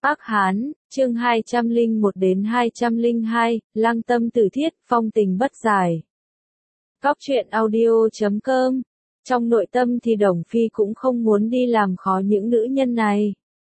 Ác Hán, chương 201 đến 202, Lăng tâm tử thiết, phong tình bất giải. Cóc truyện audio.com. Trong nội tâm thì Đồng Phi cũng không muốn đi làm khó những nữ nhân này.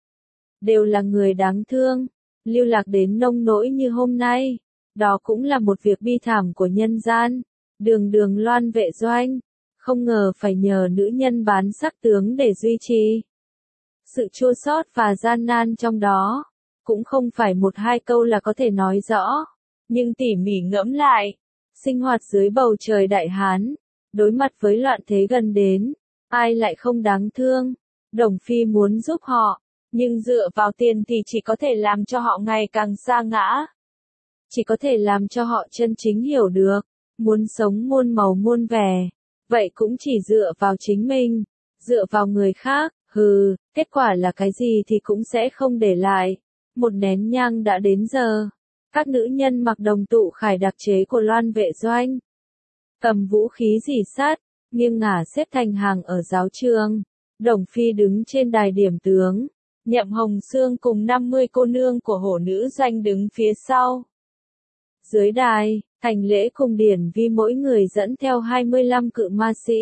Đều là người đáng thương, lưu lạc đến nông nỗi như hôm nay. Đó cũng là một việc bi thảm của nhân gian. Đường đường Loan Vệ Doanh, không ngờ phải nhờ nữ nhân bán sắc tướng để duy trì. Sự chua xót và gian nan trong đó, cũng không phải một hai câu là có thể nói rõ. Nhưng tỉ mỉ ngẫm lại, sinh hoạt dưới bầu trời Đại Hán, đối mặt với loạn thế gần đến, ai lại không đáng thương. Đồng Phi muốn giúp họ, nhưng dựa vào tiền thì chỉ có thể làm cho họ ngày càng sa ngã. Chỉ có thể làm cho họ chân chính hiểu được, muốn sống muôn màu muôn vẻ, vậy cũng chỉ dựa vào chính mình, dựa vào người khác. Kết quả là cái gì thì cũng sẽ không để lại. Một nén nhang đã đến giờ. Các nữ nhân mặc đồng tụ khải đặc chế của Loan Vệ Doanh, cầm vũ khí rỉ sắt, nghiêng ngả xếp thành hàng ở giáo trường. Đồng Phi đứng trên đài điểm tướng, Nhậm Hồng Sương cùng 50 cô nương của Hổ Nữ Doanh đứng phía sau. Dưới đài, Thành Lễ cùng Điển Vi mỗi người dẫn theo 25 cự ma sĩ,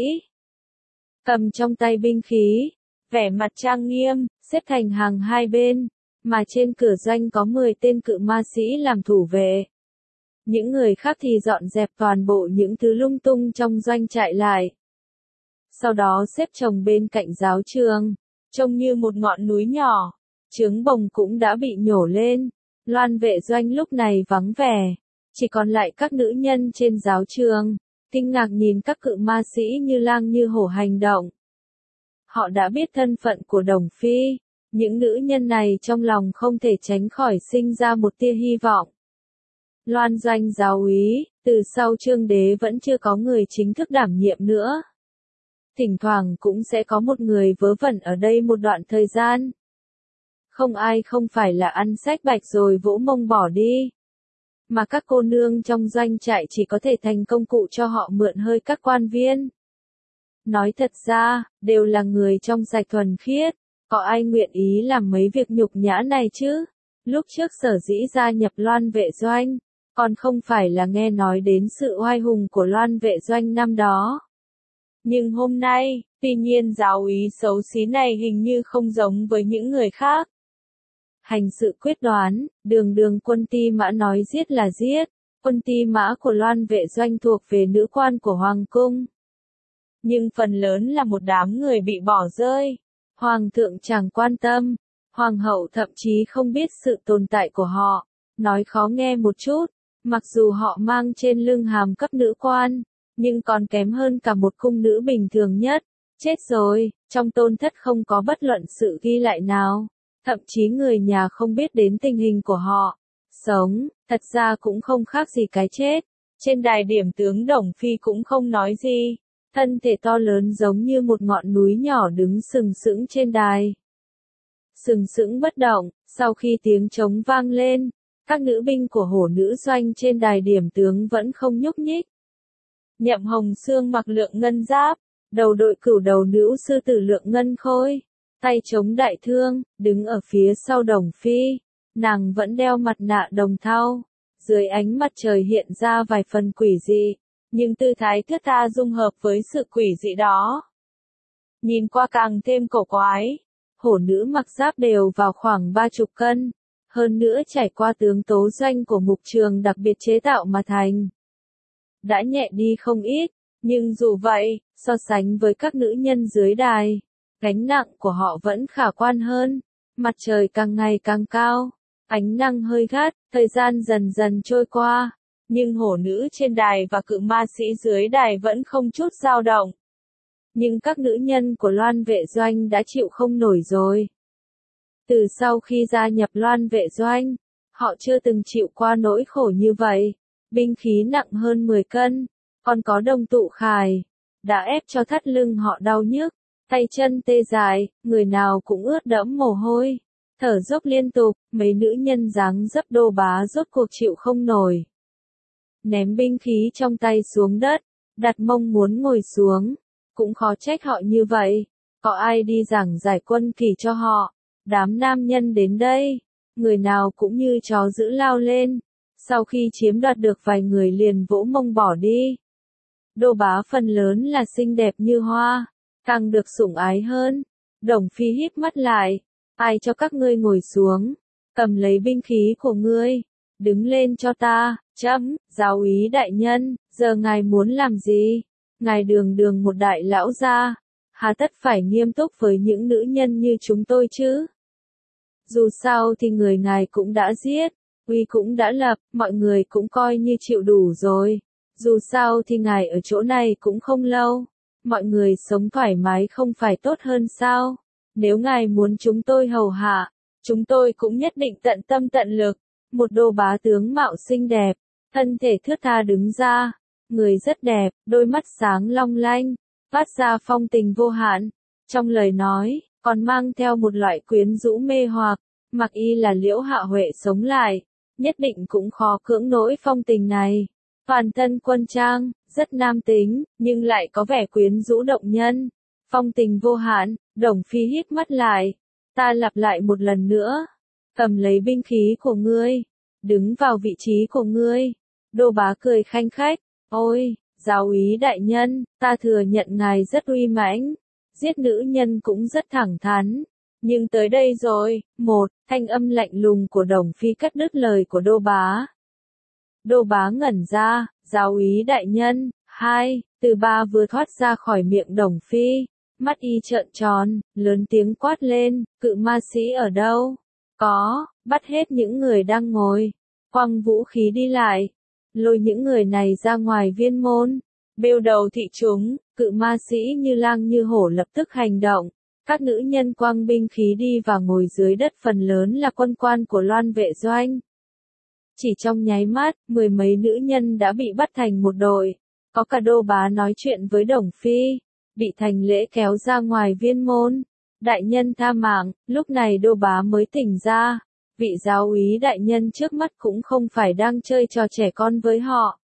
cầm trong tay binh khí, vẻ mặt trang nghiêm, xếp thành hàng hai bên, mà trên cửa doanh có 10 tên cự ma sĩ làm thủ vệ. Những người khác thì dọn dẹp toàn bộ những thứ lung tung trong doanh trại lại. Sau đó xếp chồng bên cạnh giáo trường, trông như một ngọn núi nhỏ, trướng bồng cũng đã bị nhổ lên. Loan Vệ Doanh lúc này vắng vẻ, chỉ còn lại các nữ nhân trên giáo trường, kinh ngạc nhìn các cự ma sĩ như lang như hổ hành động. Họ đã biết thân phận của Đồng Phi, những nữ nhân này trong lòng không thể tránh khỏi sinh ra một tia hy vọng. Loan Doanh giáo úy, từ sau Trương Đế vẫn chưa có người chính thức đảm nhiệm nữa. Thỉnh thoảng cũng sẽ có một người vớ vẩn ở đây một đoạn thời gian. Không ai không phải là ăn sách bạch rồi vỗ mông bỏ đi. Mà các cô nương trong doanh trại chỉ có thể thành công cụ cho họ mượn hơi các quan viên. Nói thật ra, đều là người trong sạch thuần khiết, có ai nguyện ý làm mấy việc nhục nhã này chứ? Lúc trước sở dĩ gia nhập Loan Vệ Doanh, còn không phải là nghe nói đến sự oai hùng của Loan Vệ Doanh năm đó. Nhưng hôm nay, tuy nhiên giáo úy xấu xí này hình như không giống với những người khác. Hành sự quyết đoán, đường đường Quân Ti Mã nói giết là giết, Quân Ti Mã của Loan Vệ Doanh thuộc về nữ quan của Hoàng cung. Nhưng phần lớn là một đám người bị bỏ rơi. Hoàng thượng chẳng quan tâm, hoàng hậu thậm chí không biết sự tồn tại của họ. Nói khó nghe một chút, mặc dù họ mang trên lưng hàm cấp nữ quan, nhưng còn kém hơn cả một cung nữ bình thường nhất. Chết rồi, trong tôn thất không có bất luận sự ghi lại nào. Thậm chí người nhà không biết đến tình hình của họ. Sống, thật ra cũng không khác gì cái chết. Trên đài điểm tướng Đồng Phi cũng không nói gì. Thân thể to lớn giống như một ngọn núi nhỏ đứng sừng sững trên đài. Sừng sững bất động, sau khi tiếng trống vang lên, các nữ binh của Hổ Nữ Doanh trên đài điểm tướng vẫn không nhúc nhích. Nhậm Hồng Sương mặc lượng ngân giáp, đầu đội cửu đầu nữ sư tử lượng ngân khôi, tay chống đại thương, đứng ở phía sau Đồng Phi. Nàng vẫn đeo mặt nạ đồng thau, dưới ánh mặt trời hiện ra vài phần quỷ dị. Nhưng tư thái thướt tha dung hợp với sự quỷ dị đó, nhìn qua càng thêm cổ quái. Hổ nữ mặc giáp đều vào khoảng 30 cân, hơn nữa trải qua tướng tố doanh của mục trường đặc biệt chế tạo mà thành. Đã nhẹ đi không ít, nhưng dù vậy, so sánh với các nữ nhân dưới đài, gánh nặng của họ vẫn khả quan hơn. Mặt trời càng ngày càng cao, ánh nắng hơi gắt, thời gian dần dần trôi qua. Nhưng hổ nữ trên đài và cự ma sĩ dưới đài vẫn không chút dao động. Nhưng các nữ nhân của Loan Vệ Doanh đã chịu không nổi rồi. Từ sau khi gia nhập Loan Vệ Doanh, họ chưa từng chịu qua nỗi khổ như vậy. Binh khí nặng hơn 10 cân, còn có đồng tụ khải, đã ép cho thắt lưng họ đau nhức, tay chân tê dại, người nào cũng ướt đẫm mồ hôi, thở dốc liên tục. Mấy nữ nhân dáng dấp đô bá rốt cuộc chịu không nổi. Ném binh khí trong tay xuống đất, đặt mông muốn ngồi xuống. Cũng khó trách họ như vậy, có ai đi giảng giải quân kỷ cho họ. Đám nam nhân đến đây, người nào cũng như chó dữ lao lên, sau khi chiếm đoạt được vài người liền vỗ mông bỏ đi. Đô bá phần lớn là xinh đẹp như hoa, càng được sủng ái hơn. Đồng Phi híp mắt lại, ai cho các ngươi ngồi xuống, cầm lấy binh khí của ngươi, đứng lên cho ta. Chấm, giáo úy đại nhân, giờ ngài muốn làm gì? Ngài đường đường một đại lão gia, hà tất phải nghiêm túc với những nữ nhân như chúng tôi chứ? Dù sao thì người ngài cũng đã giết, uy cũng đã lập, mọi người cũng coi như chịu đủ rồi. Dù sao thì ngài ở chỗ này cũng không lâu, mọi người sống thoải mái không phải tốt hơn sao? Nếu ngài muốn chúng tôi hầu hạ, chúng tôi cũng nhất định tận tâm tận lực. Một đô bá tướng mạo xinh đẹp, thân thể thướt tha đứng ra, người rất đẹp, đôi mắt sáng long lanh, phát ra phong tình vô hạn. Trong lời nói, còn mang theo một loại quyến rũ mê hoặc, mặc y là Liễu Hạ Huệ sống lại, nhất định cũng khó cưỡng nổi phong tình này. Toàn thân quân trang, rất nam tính, nhưng lại có vẻ quyến rũ động nhân, phong tình vô hạn. Đồng Phi híp mắt lại, ta lặp lại một lần nữa, cầm lấy binh khí của ngươi, đứng vào vị trí của ngươi. Đô bá cười khanh khách, ôi, giáo úy đại nhân, ta thừa nhận ngài rất uy mãnh, giết nữ nhân cũng rất thẳng thắn. Nhưng tới đây rồi, một, thanh âm lạnh lùng của Đồng Phi cắt đứt lời của đô bá. Đô bá ngẩn ra, giáo úy đại nhân. Hai, từ ba vừa thoát ra khỏi miệng Đồng Phi, mắt y trợn tròn, lớn tiếng quát lên, cự ma sĩ ở đâu? Có, bắt hết những người đang ngồi, quăng vũ khí đi lại, lôi những người này ra ngoài viên môn, bêu đầu thị chúng. Cự ma sĩ như lang như hổ lập tức hành động, các nữ nhân quăng binh khí đi và ngồi dưới đất, phần lớn là quân quan của Loan vệ doanh. Chỉ trong nháy mắt, mười mấy nữ nhân đã bị bắt thành một đội, có cả đô bá nói chuyện với Đồng Phi, bị thành lễ kéo ra ngoài viên môn. Đại nhân tha mạng. Lúc này đô bá mới tỉnh ra, vị giáo úy đại nhân trước mắt cũng không phải đang chơi trò trẻ con với họ.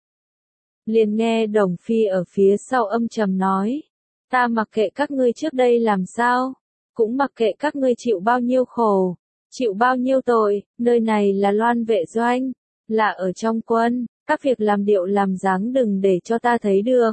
Liền nghe Đồng Phi ở phía sau âm trầm nói, ta mặc kệ các ngươi trước đây làm sao, cũng mặc kệ các ngươi chịu bao nhiêu khổ, chịu bao nhiêu tội, nơi này là Loan vệ doanh, là ở trong quân, các việc làm điệu làm dáng đừng để cho ta thấy được.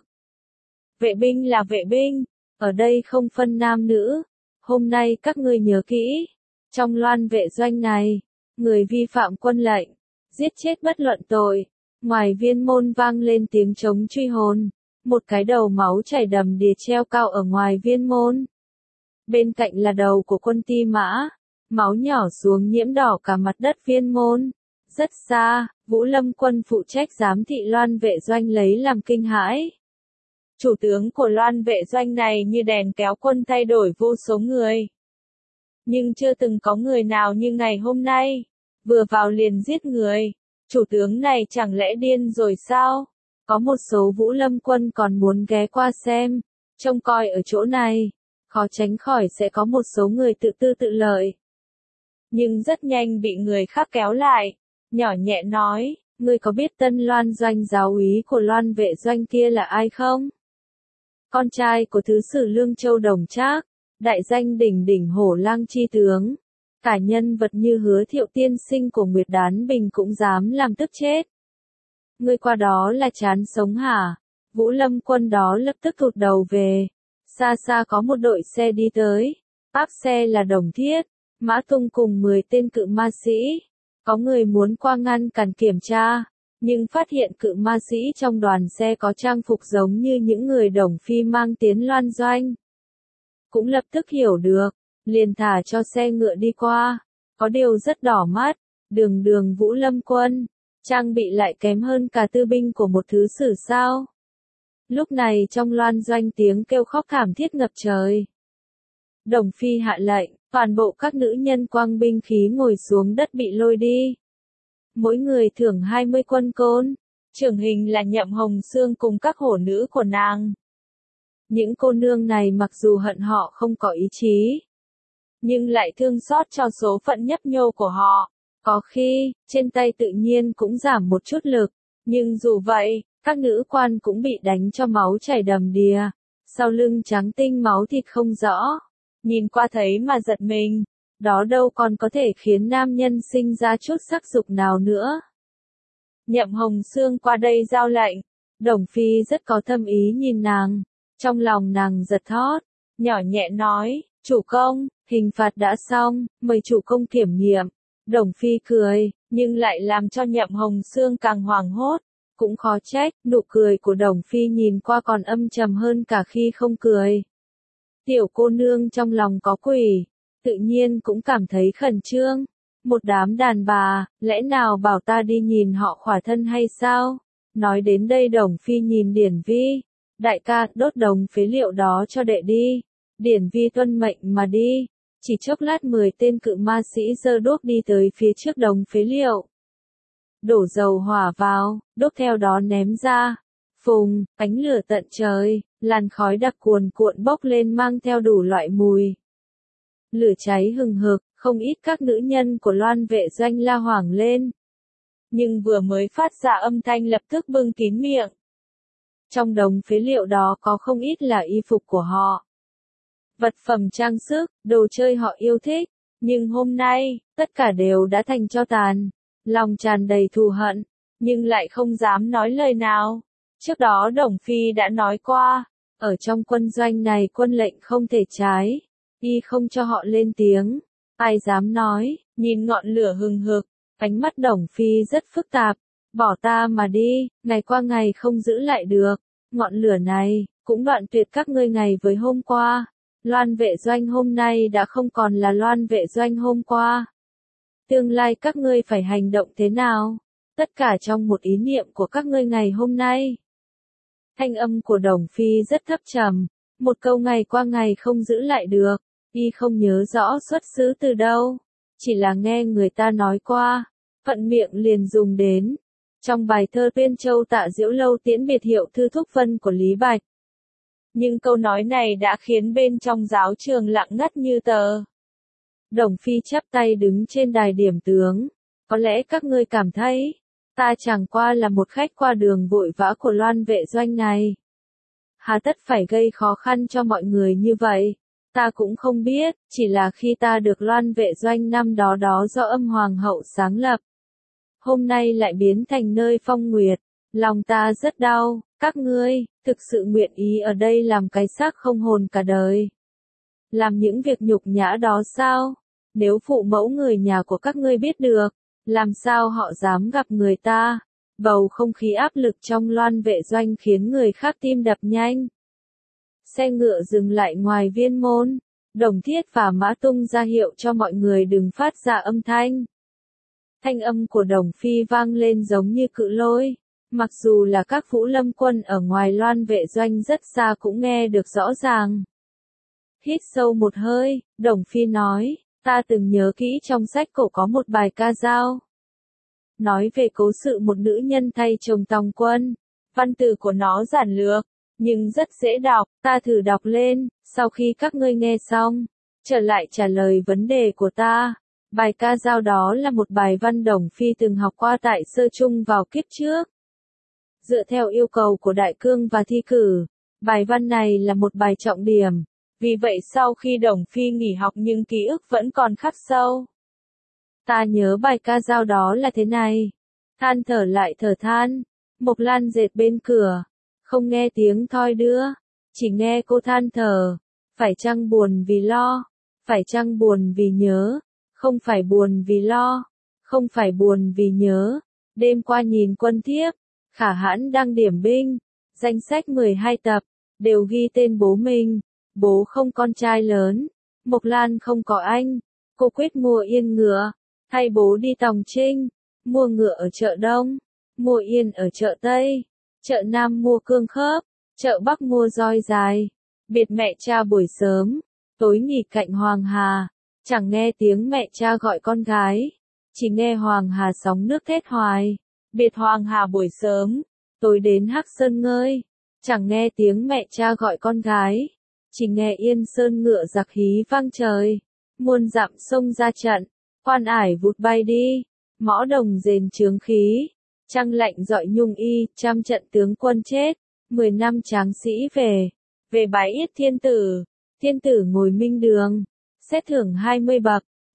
Vệ binh là vệ binh, ở đây không phân nam nữ. Hôm nay các ngươi nhớ kỹ, trong Loan vệ doanh này, người vi phạm quân lệnh, giết chết bất luận tội. Ngoài viên môn vang lên tiếng trống truy hồn, một cái đầu máu chảy đầm đìa treo cao ở ngoài viên môn. Bên cạnh là đầu của quân Ti Mã, máu nhỏ xuống nhiễm đỏ cả mặt đất viên môn. Rất xa, Vũ Lâm quân phụ trách giám thị Loan vệ doanh lấy làm kinh hãi. Chủ tướng của Loan vệ doanh này như đèn kéo quân thay đổi vô số người. Nhưng chưa từng có người nào như ngày hôm nay, vừa vào liền giết người. Chủ tướng này chẳng lẽ điên rồi sao? Có một số Vũ Lâm quân còn muốn ghé qua xem, trông coi ở chỗ này, khó tránh khỏi sẽ có một số người tự tư tự lợi. Nhưng rất nhanh bị người khác kéo lại, nhỏ nhẹ nói, ngươi có biết Tân Loan doanh giáo úy của Loan vệ doanh kia là ai không? Con trai của thứ sử Lương Châu Đồng Trác, đại danh đỉnh đỉnh Hổ Lang chi tướng. Cả nhân vật như Hứa Thiệu tiên sinh của Nguyệt Đán Bình cũng dám làm tức chết. Ngươi qua đó là chán sống hả? Vũ Lâm quân đó lập tức thụt đầu về. Xa xa có một đội xe đi tới. Áp xe là Đồng Thiết, Mã Tung cùng 10 tên cự ma sĩ. Có người muốn qua ngăn cản kiểm tra, nhưng phát hiện cự ma sĩ trong đoàn xe có trang phục giống như những người Đồng Phi mang tiến Loan doanh. Cũng lập tức hiểu được, liền thả cho xe ngựa đi qua. Có điều rất đỏ mắt, đường đường Vũ Lâm quân, trang bị lại kém hơn cả tư binh của một thứ sử sao. Lúc này trong Loan doanh tiếng kêu khóc thảm thiết ngập trời. Đồng Phi hạ lệnh, toàn bộ các nữ nhân quăng binh khí ngồi xuống đất bị lôi đi. Mỗi người thưởng 20 quân côn, trưởng hình là Nhậm Hồng Sương cùng các hổ nữ của nàng. Những cô nương này mặc dù hận họ không có ý chí, nhưng lại thương xót cho số phận nhấp nhô của họ. Có khi, trên tay tự nhiên cũng giảm một chút lực, nhưng dù vậy, các nữ quan cũng bị đánh cho máu chảy đầm đìa, sau lưng trắng tinh máu thịt không rõ. Nhìn qua thấy mà giật mình, đó đâu còn có thể khiến nam nhân sinh ra chút sắc dục nào nữa. Nhậm Hồng Sương qua đây giao lệnh, Đồng Phi rất có thâm ý nhìn nàng, trong lòng nàng giật thót, nhỏ nhẹ nói, chủ công, hình phạt đã xong, mời chủ công kiểm nghiệm. Đồng Phi cười, nhưng lại làm cho Nhậm Hồng Sương càng hoảng hốt, cũng khó trách, nụ cười của Đồng Phi nhìn qua còn âm trầm hơn cả khi không cười. Tiểu cô nương trong lòng có quỷ, tự nhiên cũng cảm thấy khẩn trương. Một đám đàn bà, lẽ nào bảo ta đi nhìn họ khỏa thân hay sao? Nói đến đây Đồng Phi nhìn Điển Vi, đại ca, đốt đống phế liệu đó cho đệ đi. Điển Vi tuân mệnh mà đi. Chỉ chốc lát 10 tên cự ma sĩ giơ đuốc đi tới phía trước đống phế liệu. Đổ dầu hỏa vào, đốt theo đó ném ra. Phùng, ánh lửa tận trời, làn khói đặc cuồn cuộn bốc lên mang theo đủ loại mùi. Lửa cháy hừng hực, không ít các nữ nhân của Loan vệ doanh la hoảng lên. Nhưng vừa mới phát ra âm thanh lập tức bưng kín miệng. Trong đống phế liệu đó có không ít là y phục của họ. Vật phẩm trang sức, đồ chơi họ yêu thích. Nhưng hôm nay, tất cả đều đã thành tro tàn. Lòng tràn đầy thù hận, nhưng lại không dám nói lời nào. Trước đó Đồng Phi đã nói qua, ở trong quân doanh này quân lệnh không thể trái. Y không cho họ lên tiếng. Ai dám nói, nhìn ngọn lửa hừng hực, ánh mắt Đồng Phi rất phức tạp. Bỏ ta mà đi, ngày qua ngày không giữ lại được. Ngọn lửa này, cũng đoạn tuyệt các ngươi ngày với hôm qua. Loan vệ doanh hôm nay đã không còn là Loan vệ doanh hôm qua. Tương lai các ngươi phải hành động thế nào? Tất cả trong một ý niệm của các ngươi ngày hôm nay. Thanh âm của Đồng Phi rất thấp trầm, một câu ngày qua ngày không giữ lại được, y không nhớ rõ xuất xứ từ đâu, chỉ là nghe người ta nói qua, thuận miệng liền dùng đến. Trong bài thơ Tuyên Châu Tạ Diễu Lâu tiễn biệt hiệu thư thúc vân của Lý Bạch. Nhưng câu nói này đã khiến bên trong giáo trường lặng ngắt như tờ. Đồng Phi chắp tay đứng trên đài điểm tướng. Có lẽ các ngươi cảm thấy, ta chẳng qua là một khách qua đường vội vã của Loan vệ doanh này. Hà tất phải gây khó khăn cho mọi người như vậy. Ta cũng không biết, chỉ là khi ta được Loan vệ doanh năm đó do Âm Hoàng hậu sáng lập. Hôm nay lại biến thành nơi phong nguyệt. Lòng ta rất đau, các ngươi, thực sự nguyện ý ở đây làm cái xác không hồn cả đời. Làm những việc nhục nhã đó sao? Nếu phụ mẫu người nhà của các ngươi biết được, làm sao họ dám gặp người ta? Bầu không khí áp lực trong Loan vệ doanh khiến người khác tim đập nhanh. Xe ngựa dừng lại ngoài viên môn, Đồng Thiết và Mã Tung ra hiệu cho mọi người đừng phát ra âm thanh. Thanh âm của Đồng Phi vang lên giống như cự lôi, mặc dù là các vũ lâm quân ở ngoài Loan vệ doanh rất xa cũng nghe được rõ ràng. Hít sâu một hơi, Đồng Phi nói, ta từng nhớ kỹ trong sách cổ có một bài ca dao. Nói về cố sự một nữ nhân thay chồng tòng quân. Văn từ của nó giản lược, nhưng rất dễ đọc, ta thử đọc lên, sau khi các ngươi nghe xong, trở lại trả lời vấn đề của ta. Bài ca dao đó là một bài văn Đồng Phi từng học qua tại sơ trung vào kiếp trước. Dựa theo yêu cầu của đại cương và thi cử, bài văn này là một bài trọng điểm. Vì vậy sau khi Đồng Phi nghỉ học nhưng ký ức vẫn còn khắc sâu. Ta nhớ bài ca dao đó là thế này. Than thở lại thở than, Mộc Lan dệt bên cửa, không nghe tiếng thoi đưa, chỉ nghe cô than thở, phải chăng buồn vì lo, phải chăng buồn vì nhớ, không phải buồn vì lo, không phải buồn vì nhớ. Đêm qua nhìn quân thiếp, Khả Hãn đang điểm binh, danh sách 12 tập, đều ghi tên bố mình. Bố không con trai lớn, Mộc Lan không có anh, cô quyết mua yên ngựa, thay bố đi tòng trinh, mua ngựa ở chợ Đông, mua yên ở chợ Tây, chợ Nam mua cương khớp, chợ Bắc mua roi dài, biệt mẹ cha buổi sớm, tối nghỉ cạnh Hoàng Hà, chẳng nghe tiếng mẹ cha gọi con gái, chỉ nghe Hoàng Hà sóng nước thét hoài, biệt Hoàng Hà buổi sớm, tối đến Hắc Sơn ngơi, chẳng nghe tiếng mẹ cha gọi con gái. Chỉ nghe Yên Sơn ngựa giặc hí vang trời, muôn dặm sông ra trận, quan ải vụt bay đi, mõ đồng rền chướng khí, trăng lạnh dọi nhung y, trăm trận tướng quân chết, 10 năm tráng sĩ về bái yết thiên tử ngồi minh đường, xét thưởng 20 bậc,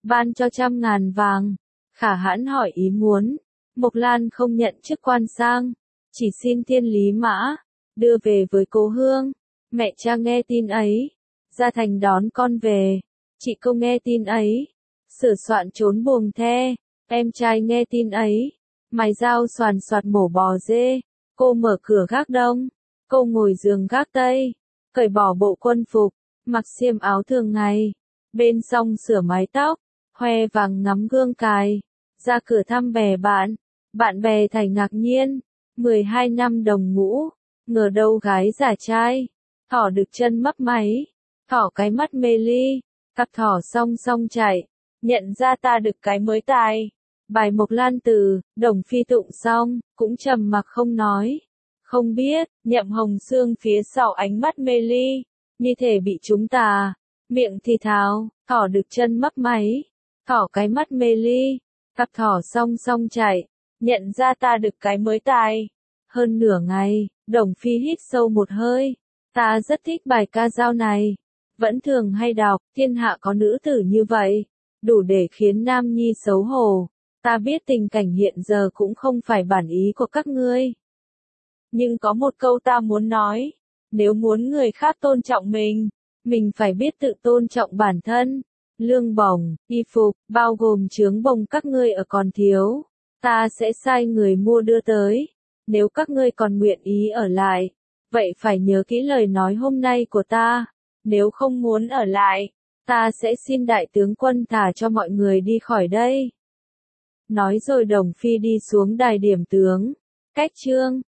ban cho 100.000 vàng. Khả Hãn hỏi ý muốn. Mộc Lan không nhận chức quan sang, chỉ xin Thiên Lý Mã đưa về với cố hương. Mẹ cha nghe tin ấy, ra thành đón con về. Chị cô nghe tin ấy, sửa soạn trốn buồng the. Em trai nghe tin ấy, mài dao xoàn xoạt mổ bò dê. Cô mở cửa gác đông, cô ngồi giường gác tây, cởi bỏ bộ quân phục, mặc xiêm áo thường ngày. Bên xong sửa mái tóc, hoe vàng ngắm gương cài, ra cửa thăm bè bạn. Bạn bè thảy ngạc nhiên, 12 năm đồng ngũ, ngờ đâu gái giả trai. Thỏ được chân mấp máy, thỏ cái mắt mê ly, cặp thỏ song song chạy, nhận ra ta được cái mới tài. Bài Mộc Lan từ, Đồng Phi tụng xong, cũng trầm mặc không nói. Không biết, Nhậm Hồng Sương phía sau ánh mắt mê ly, như thể bị trúng tà, miệng thì thào, thỏ được chân mấp máy, thỏ cái mắt mê ly, cặp thỏ song song chạy, nhận ra ta được cái mới tài. Hơn nửa ngày, Đồng Phi hít sâu một hơi, ta rất thích bài ca dao này, vẫn thường hay đọc, thiên hạ có nữ tử như vậy, đủ để khiến nam nhi xấu hổ. Ta biết tình cảnh hiện giờ cũng không phải bản ý của các ngươi. Nhưng có một câu ta muốn nói, nếu muốn người khác tôn trọng mình phải biết tự tôn trọng bản thân. Lương bổng, y phục, bao gồm chướng bồng các ngươi ở còn thiếu, ta sẽ sai người mua đưa tới. Nếu các ngươi còn nguyện ý ở lại, vậy phải nhớ kỹ lời nói hôm nay của ta. Nếu không muốn ở lại, ta sẽ xin đại tướng quân thả cho mọi người đi khỏi đây. Nói rồi Đồng Phi đi xuống đài điểm tướng. Cách chương